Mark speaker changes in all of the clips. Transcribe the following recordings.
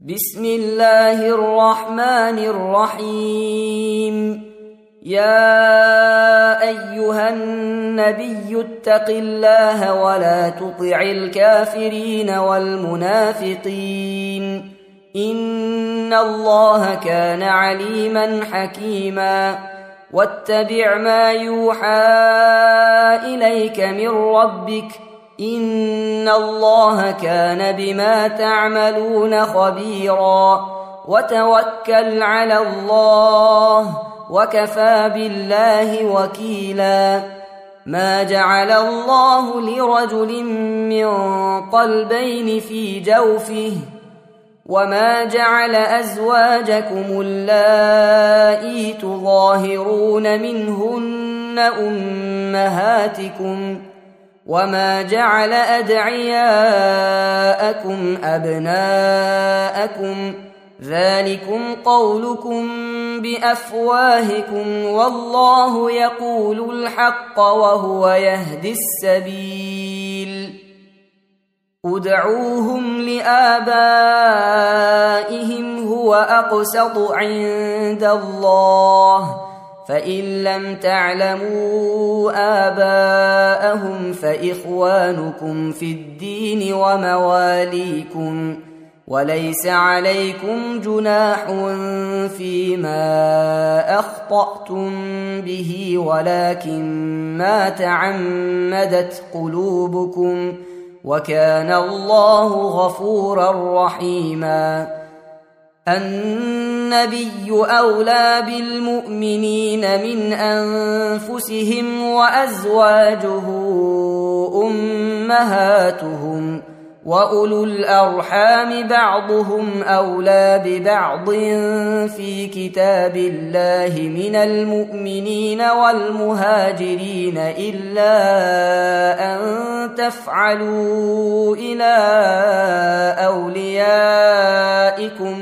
Speaker 1: بسم الله الرحمن الرحيم. يا أيها النبي اتق الله ولا تطع الكافرين والمنافقين إن الله كان عليما حكيما. واتبع ما يوحى إليك من ربك إن الله كان بما تعملون خبيرا. وتوكل على الله وكفى بالله وكيلا. ما جعل الله لرجل من قلبين في جوفه وما جعل أزواجكم اللائي تظاهرون منهن أمهاتكم وما جعل أدعياءكم أبناءكم ذلكم قولكم بأفواهكم والله يقول الحق وهو يهدي السبيل. ادعوهم لآبائهم هو أقسط عند الله فإن لم تعلموا آباءهم فإخوانكم في الدين ومواليكم وليس عليكم جناح فيما أخطأتم به ولكن ما تعمدت قلوبكم وكان الله غفورا رحيما. النبي أولى بالمؤمنين من أنفسهم وأزواجه أمهاتهم وأولو الأرحام بعضهم أولى ببعض في كتاب الله من المؤمنين والمهاجرين إلا أن تفعلوا إلى أوليائكم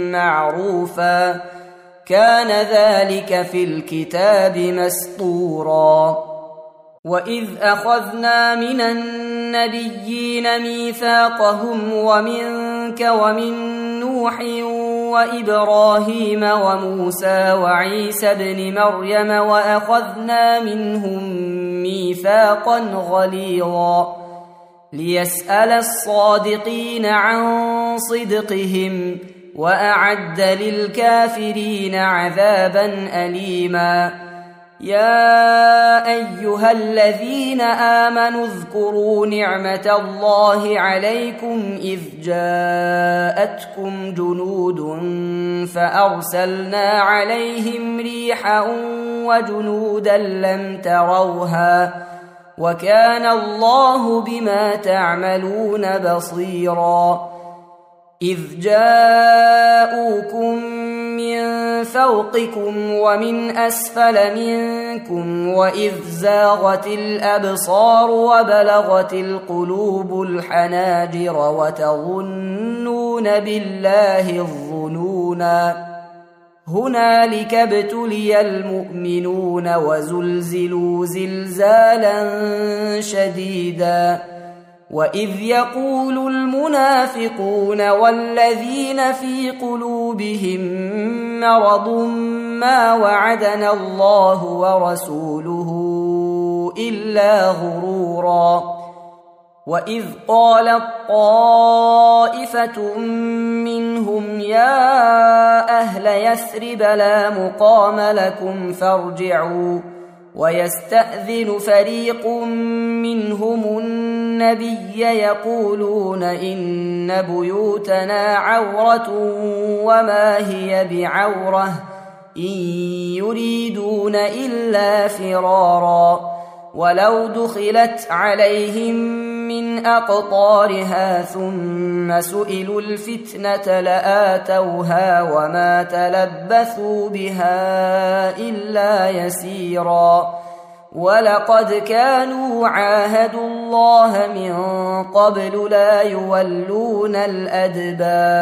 Speaker 1: معروفا كان ذلك في الكتاب مسطورا. وإذ أخذنا من النبيين ميثاقهم ومنك ومن نوح وإبراهيم وموسى وعيسى ابن مريم وأخذنا منهم ميثاقا غليظا ليسأل الصادقين عن صدقهم وأعد للكافرين عذابا أليما. يا أيها الذين آمنوا اذكروا نعمة الله عليكم إذ جاءتكم جنود فأرسلنا عليهم ريحا وجنودا لم تروها وكان الله بما تعملون بصيرا. إذ جاءوكم من فوقكم ومن أسفل منكم وإذ زاغت الأبصار وبلغت القلوب الحناجر وتظنون بالله الظنونا هنالك ابتلي المؤمنون وزلزلوا زلزالا شديدا. وإذ يقول المنافقون والذين في قلوبهم مرض ما وعدنا الله ورسوله إلا غرورا. وإذ قالت طائفة منهم يا أهل يثرب لا مقام لكم فارجعوا ويستأذن فريق منهم النبي يقولون إن بيوتنا عورة وما هي بعورة إن يريدون إلا فرارا ولو دخلت عليهم من أقطارها ثم سئلوا الفتنة لآتوها وما تلبثوا بها إلا يسيرا. ولقد كانوا عاهدوا الله من قبل لا يولون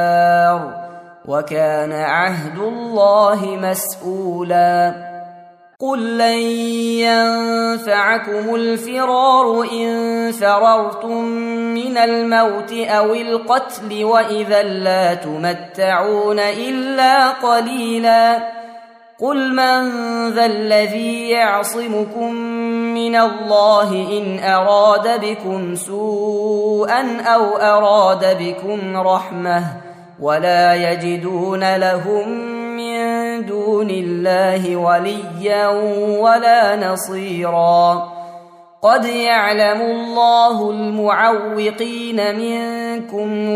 Speaker 1: الأدبار وكان عهد الله مسؤولا. قل لن ينفعكم الفرار إن فررتم من الموت أو القتل وإذا لا تمتعون إلا قليلا قل من ذا الذي يعصمكم من الله إن أراد بكم سوءا أو أراد بكم رحمة ولا يجدون لهم من دون الله وليا ولا نصيرا قد يعلم الله المعوقين منكم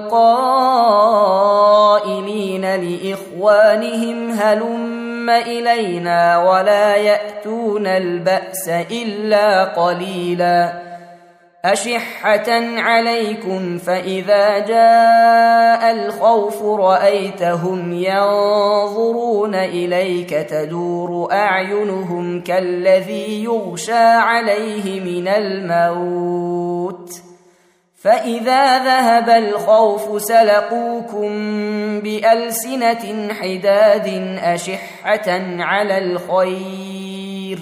Speaker 1: والقائلين لإخوانهم هلم إلينا ولا يأتون البأس إلا قليلا أشحة عليكم فإذا جاء الخوف رأيتهم ينظرون إليك تدور أعينهم كالذي يغشى عليه من الموت فإذا ذهب الخوف سلقوكم بألسنة حداد أشحة على الخير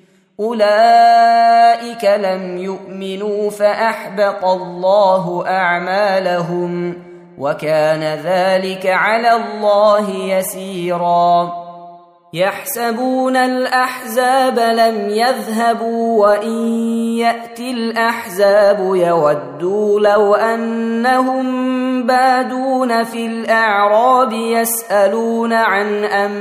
Speaker 1: أولئك لم يؤمنوا فأحبط الله أعمالهم وكان ذلك على الله يسيرا يحسبون الأحزاب لم يذهبوا وإن يأتي الأحزاب يودوا لو أنهم بادون في الأعراب يسألون عن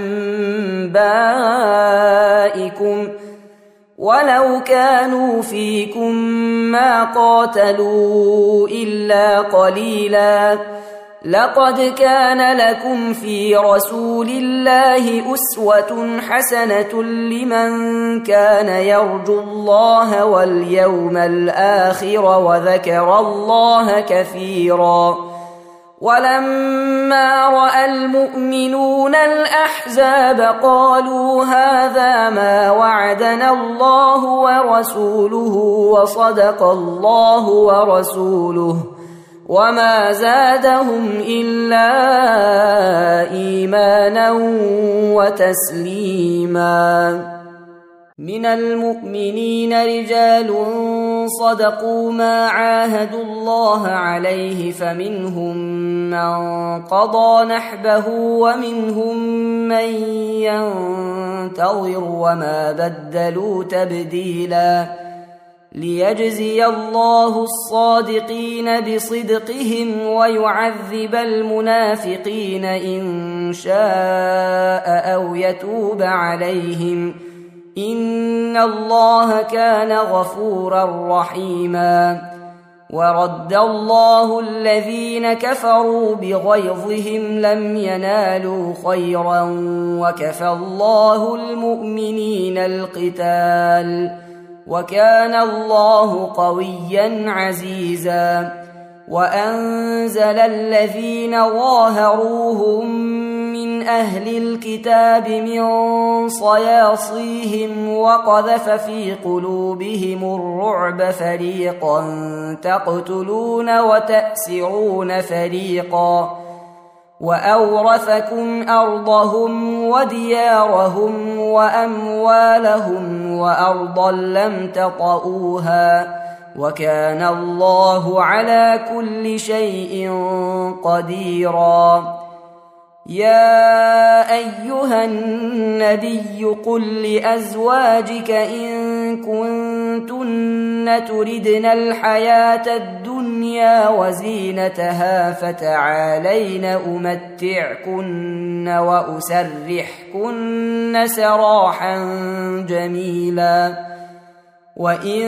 Speaker 1: أنبائكم ولو كانوا فيكم ما قاتلوا إلا قليلا لقد كان لكم في رسول الله أسوة حسنة لمن كان يرجو الله واليوم الآخر وذكر الله كثيرا ولما رأى المؤمنون الأحزاب قالوا هذا ما وعدنا الله ورسوله وصدق الله ورسوله وما زادهم إلا إيمانا وتسليما من المؤمنين رجال صدقوا ما عاهدوا الله عليه فمنهم من قضى نحبه ومنهم من ينتظر وما بدلوا تبديلا ليجزي الله الصادقين بصدقهم ويعذب المنافقين إن شاء أو يتوب عليهم إن الله كان غفورا رحيما ورد الله الذين كفروا بغيظهم لم ينالوا خيرا وكفى الله المؤمنين القتال وكان الله قويا عزيزا وأنزل الذين ظاهروهم من أهل الكتاب من صياصيهم وقذف في قلوبهم الرعب فريقا تقتلون وتأسرون فريقا وأورثكم أرضهم وديارهم وأموالهم وأرضا لم تطئوها وكان الله على كل شيء قديرا يا أيها النبي قل لأزواجك إن كنتن تردن الحياة الدنيا وزينتها فتعالين أمتعكن وأسرحكن سراحا جميلا وإن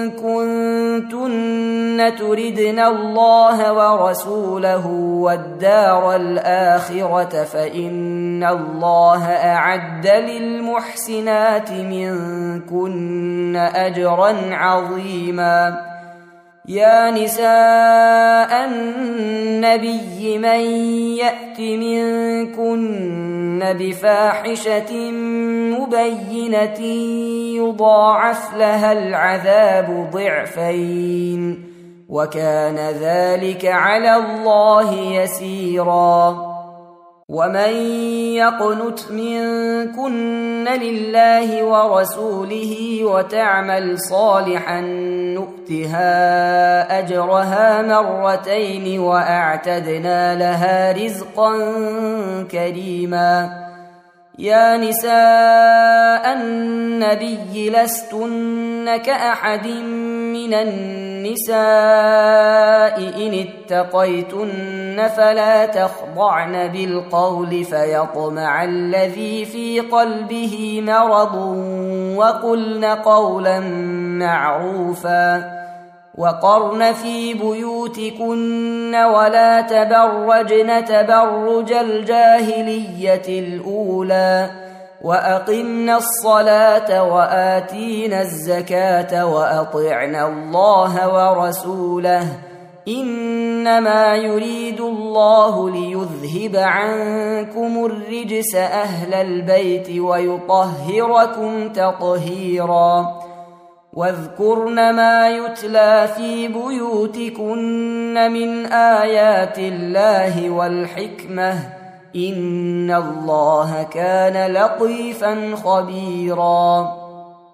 Speaker 1: كنتن تردن الله ورسوله والدار الآخرة فإن الله أعد للمحسنات منكن أجرا عظيما يا نساء النبي من يأت منكن بفاحشة مبينة يضاعف لها العذاب ضعفين وكان ذلك على الله يسيرا ومن يقنت منكن لله ورسوله وتعمل صالحا نؤتها أجرها مرتين وأعتدنا لها رزقا كريما. يا نساء النبي لستن كأحد من النساء إن اتقيتن فلا تخضعن بالقول فيطمع الذي في قلبه مرض وقلن قولا معروفا. وقرن في بيوتكن ولا تبرجن تبرج الجاهلية الأولى وأقمنا الصلاة وآتينا الزكاة وأطعنا الله ورسوله إنما يريد الله ليذهب عنكم الرجس أهل البيت ويطهركم تطهيرا. واذكرن ما يتلى في بيوتكن من آيات الله والحكمة إن الله كان لطيفا خبيرا.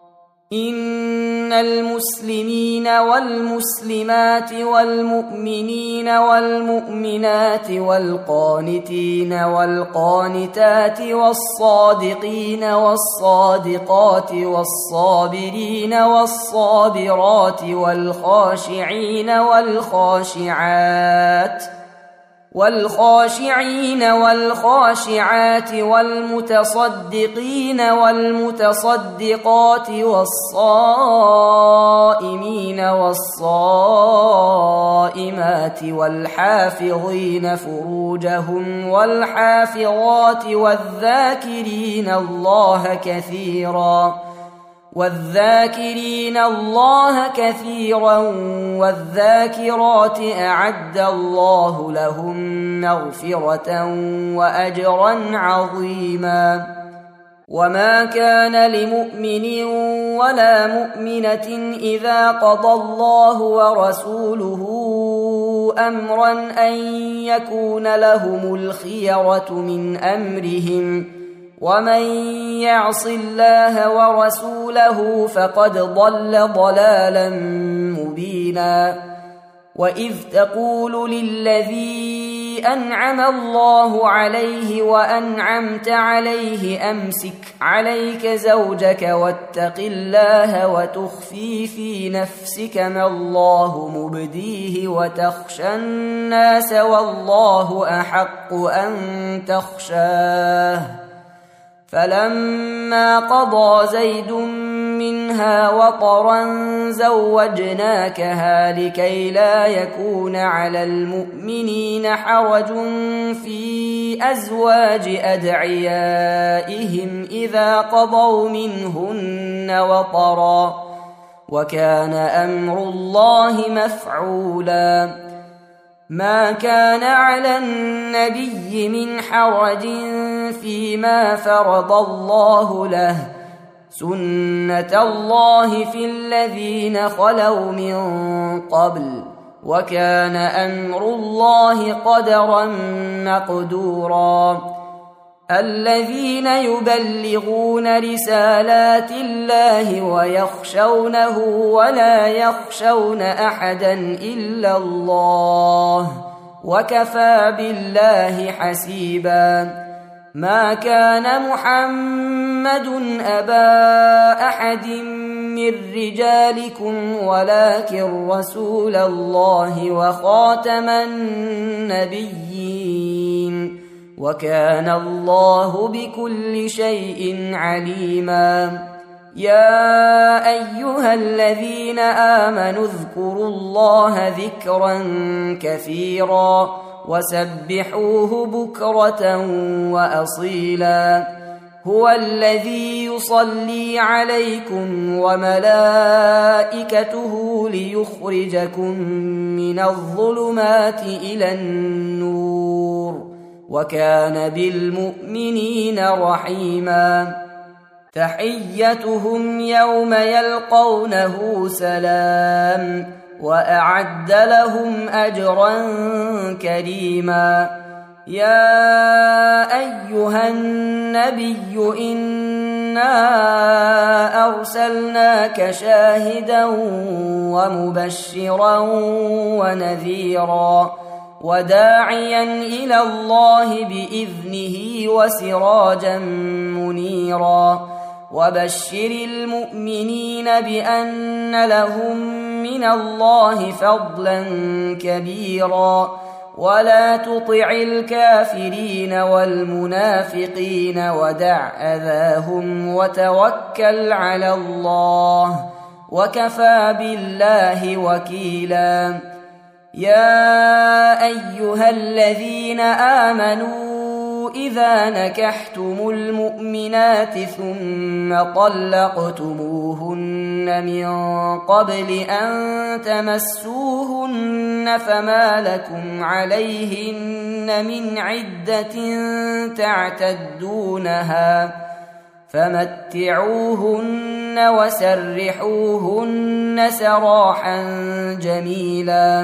Speaker 1: إن المسلمين والمسلمات والمؤمنين والمؤمنات والقانتين والقانتات والصادقين والصادقات والصابرين والصابرات والخاشعين والخاشعات والمتصدقين والمتصدقات والصائمين والصائمات والحافظين فروجهم والحافظات والذاكرين الله كثيرا والذاكرات أعد الله لهم مغفرة وأجرا عظيما. وما كان لمؤمن ولا مؤمنة إذا قضى الله ورسوله أمرا أن يكون لهم الخيرة من أمرهم ومن يعص الله ورسوله فقد ضل ضلالا مبينا. وإذ تقول للذي أنعم الله عليه وأنعمت عليه أمسك عليك زوجك واتق الله وتخفي في نفسك ما الله مبديه وتخشى الناس والله أحق أن تخشاه. فلما قضى زيد منها وطرا زوجناكها لكي لا يكون على المؤمنين حرج في أزواج أدعيائهم إذا قضوا منهن وطرا وكان أمر الله مفعولا. ما كان على النبي من حرج فيما فرض الله له سنة الله في الذين خلوا من قبل وكان أمر الله قدرا مقدورا. الذين يبلغون رسالات الله ويخشونه ولا يخشون أحدا إلا الله وكفى بالله حسيبا. ما كان محمد أبا أحد من رجالكم ولكن رسول الله وخاتم النبيين وكان الله بكل شيء عليما. يا أيها الذين آمنوا اذكروا الله ذكرا كثيرا وسبحوه بكرة وأصيلا. هو الذي يصلي عليكم وملائكته ليخرجكم من الظلمات إلى النور وكان بالمؤمنين رحيما. تحيتهم يوم يلقونه سلام وأعد لهم أجرا كريما. يا أيها النبي إنا أرسلناك شاهدا ومبشرا ونذيرا وداعيا إلى الله بإذنه وسراجا منيرا وبشر المؤمنين بأن لهم من الله فضلا كبيرا ولا تطع الكافرين والمنافقين ودع أذاهم وتوكل على الله وكفى بالله وكيلا. يا أيها الذين آمنوا إذا نكحتم المؤمنات ثم طلقتموهن من قبل أن تمسوهن فما لكم عليهن من عدة تعتدونها فمتعوهن وسرحوهن سراحا جميلا.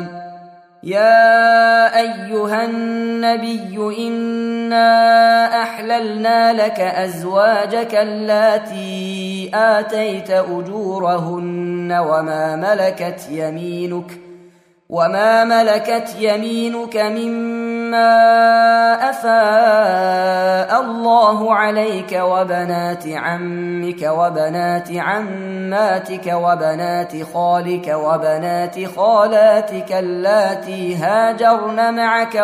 Speaker 1: يا أيها النبي إنا أحللنا لك أزواجك اللاتي آتيت أجورهن وما ملكت يمينك مما أفاء الله عليك وبنات عمك وبنات عماتك وبنات خالك وبنات خالاتك اللاتي هاجرن معك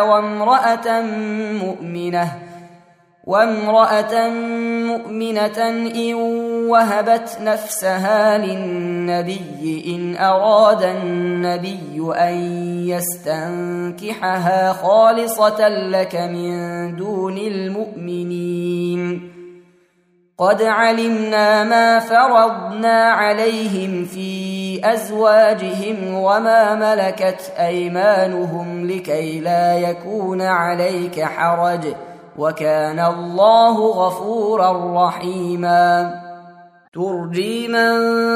Speaker 1: وامرأة مؤمنة إن وهبت نفسها للنبي إن أراد النبي أن يستنكحها خالصة لك من دون المؤمنين. قد علمنا ما فرضنا عليهم في أزواجهم وما ملكت أيمانهم لكي لا يكون عليك حرج وكان الله غفورا رحيما. ترجي من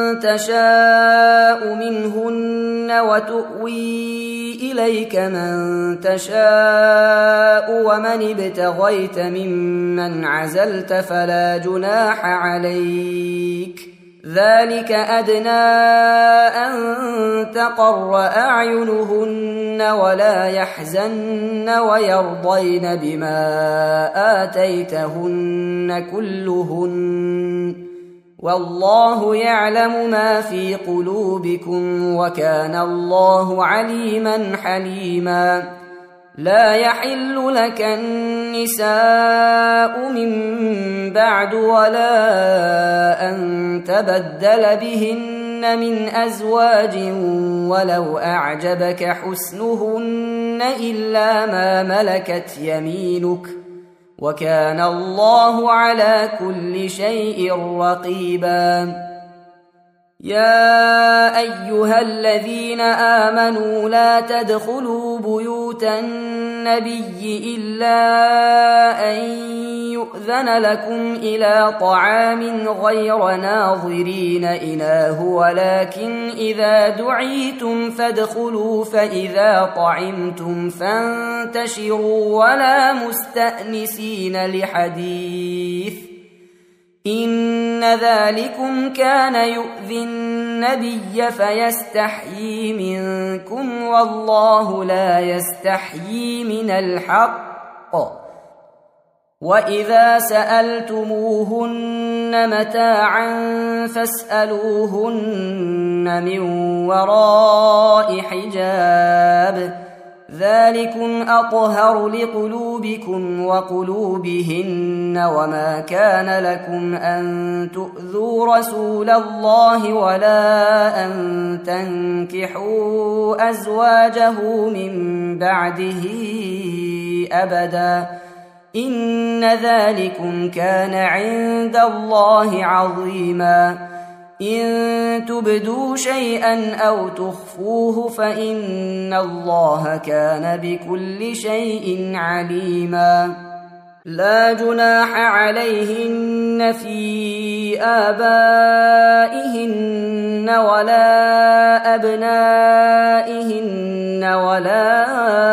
Speaker 1: تشاء منهن وتؤوي إليك من تشاء ومن ابتغيت ممن عزلت فلا جناح عليك ذلك أدنى أن تقر أعينهن ولا يحزن ويرضين بما آتيتهن كلهن والله يعلم ما في قلوبكم وكان الله عليما حليما. لا يحل لك النساء من بعد ولا أن تبدل بهن من أزواج ولو أعجبك حسنهن إلا ما ملكت يمينك وكان الله على كل شيء رقيبا. يا أيها الذين آمنوا لا تدخلوا بيوت النبي إلا أن يؤذن لكم إلى طعام غير ناظرين إناه ولكن إذا دعيتم فادخلوا فإذا طعمتم فانتشروا ولا مستأنسين لحديث إن ذلكم كان يؤذي النبي فيستحيي منكم والله لا يستحيي من الحق. وإذا سألتموهن متاعا فاسألوهن من وراء حجاب ذلكم أطهر لقلوبكم وقلوبهن وما كان لكم أن تؤذوا رسول الله ولا أن تنكحوا أزواجه من بعده أبدا إن ذلكم كان عند الله عظيما. إن تبدوا شيئا أو تخفوه فإن الله كان بكل شيء عليما. لا جناح عليهن في آبائهن ولا أبنائهن ولا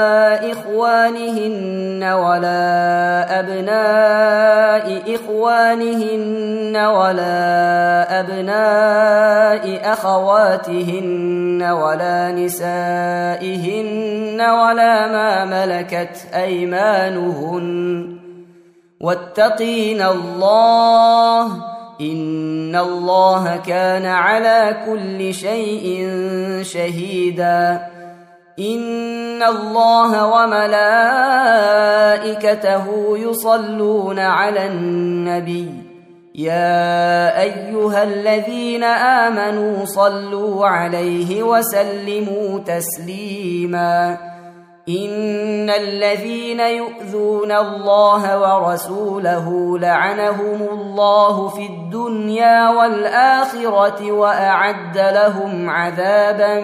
Speaker 1: إخوانهن ولا أبناء إخوانهن ولا أبناء أخواتهن ولا نسائهن ولا ما ملكت أيمانهن واتقين الله إن الله كان على كل شيء شهيدا إن الله وملائكته يصلون على النبي يا أيها الذين آمنوا صلوا عليه وسلموا تسليما إن الذين يؤذون الله ورسوله لعنهم الله في الدنيا والآخرة وأعد لهم عذابا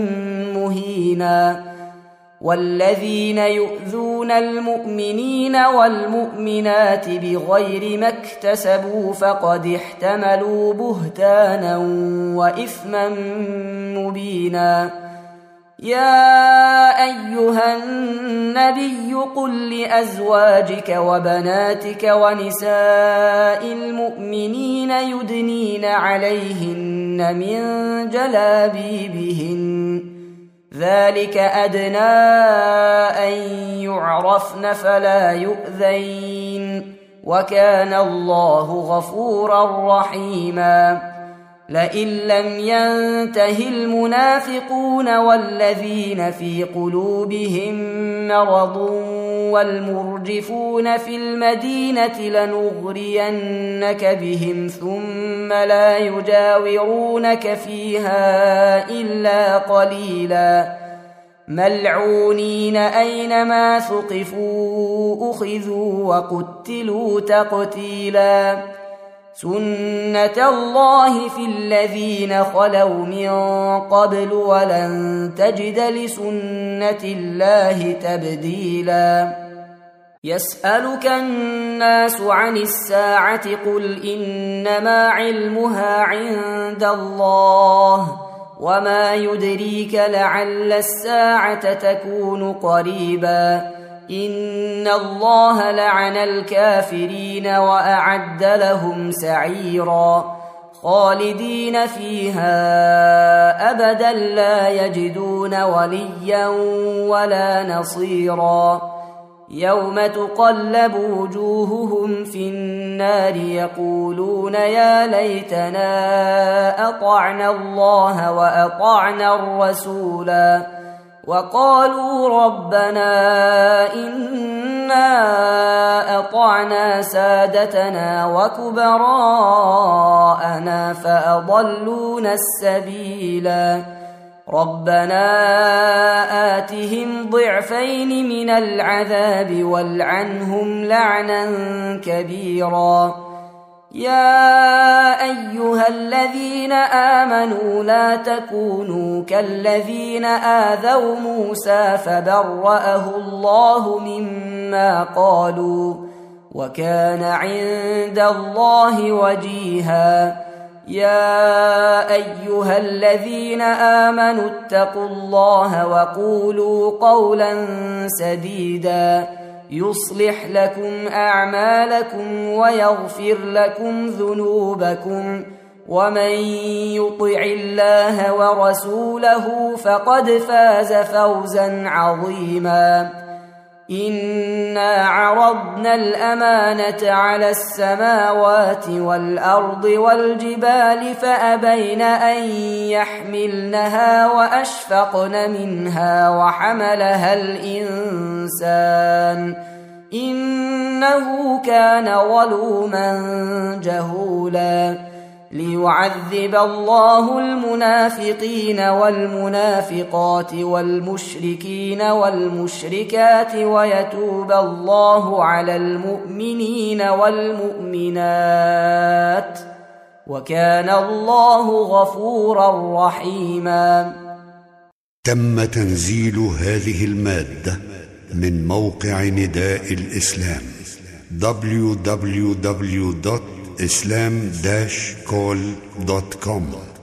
Speaker 1: مهينا والذين يؤذون المؤمنين والمؤمنات بغير ما اكتسبوا فقد احتملوا بهتانا وإثما مبينا يا أيها النبي قل لأزواجك وبناتك ونساء المؤمنين يدنين عليهن من جلابيبهن ذلك أدنى أن يعرفن فلا يؤذين وكان الله غفورا رحيما لئن لم ينته المنافقون والذين في قلوبهم مرض والمرجفون في المدينة لنغرينك بهم ثم لا يجاورونك فيها إلا قليلا ملعونين أينما ثقفوا أخذوا وقتلوا تقتيلا سنة الله في الذين خلوا من قبل ولن تجد لسنة الله تبديلا يسألك الناس عن الساعة قل إنما علمها عند الله وما يدريك لعل الساعة تكون قريبا إن الله لعن الكافرين وأعد لهم سعيرا خالدين فيها أبدا لا يجدون وليا ولا نصيرا يوم تقلب وجوههم في النار يقولون يا ليتنا أطعنا الله وأطعنا الرسولا وقالوا ربنا إنا أطعنا سادتنا وكبراءنا فأضلونا السبيلا ربنا آتهم ضعفين من العذاب والعنهم لعنا كبيرا يا أيها الذين آمنوا لا تكونوا كالذين آذوا موسى فبرأه الله مما قالوا وكان عند الله وجيها يا أيها الذين آمنوا اتقوا الله وقولوا قولا سديدا يصلح لكم أعمالكم ويغفر لكم ذنوبكم ومن يطع الله ورسوله فقد فاز فوزا عظيما إنا عرضنا الأمانة على السماوات والأرض والجبال فأبين أن يحملنها وأشفقن منها وحملها الإنسان إنه كان ظلوما جهولا ليعذب الله المنافقين والمنافقات والمشركين والمشركات ويتوب الله على المؤمنين والمؤمنات وكان الله غفورا رحيما.
Speaker 2: تم تنزيل هذه المادة من موقع نداء الإسلام www.islam-call.com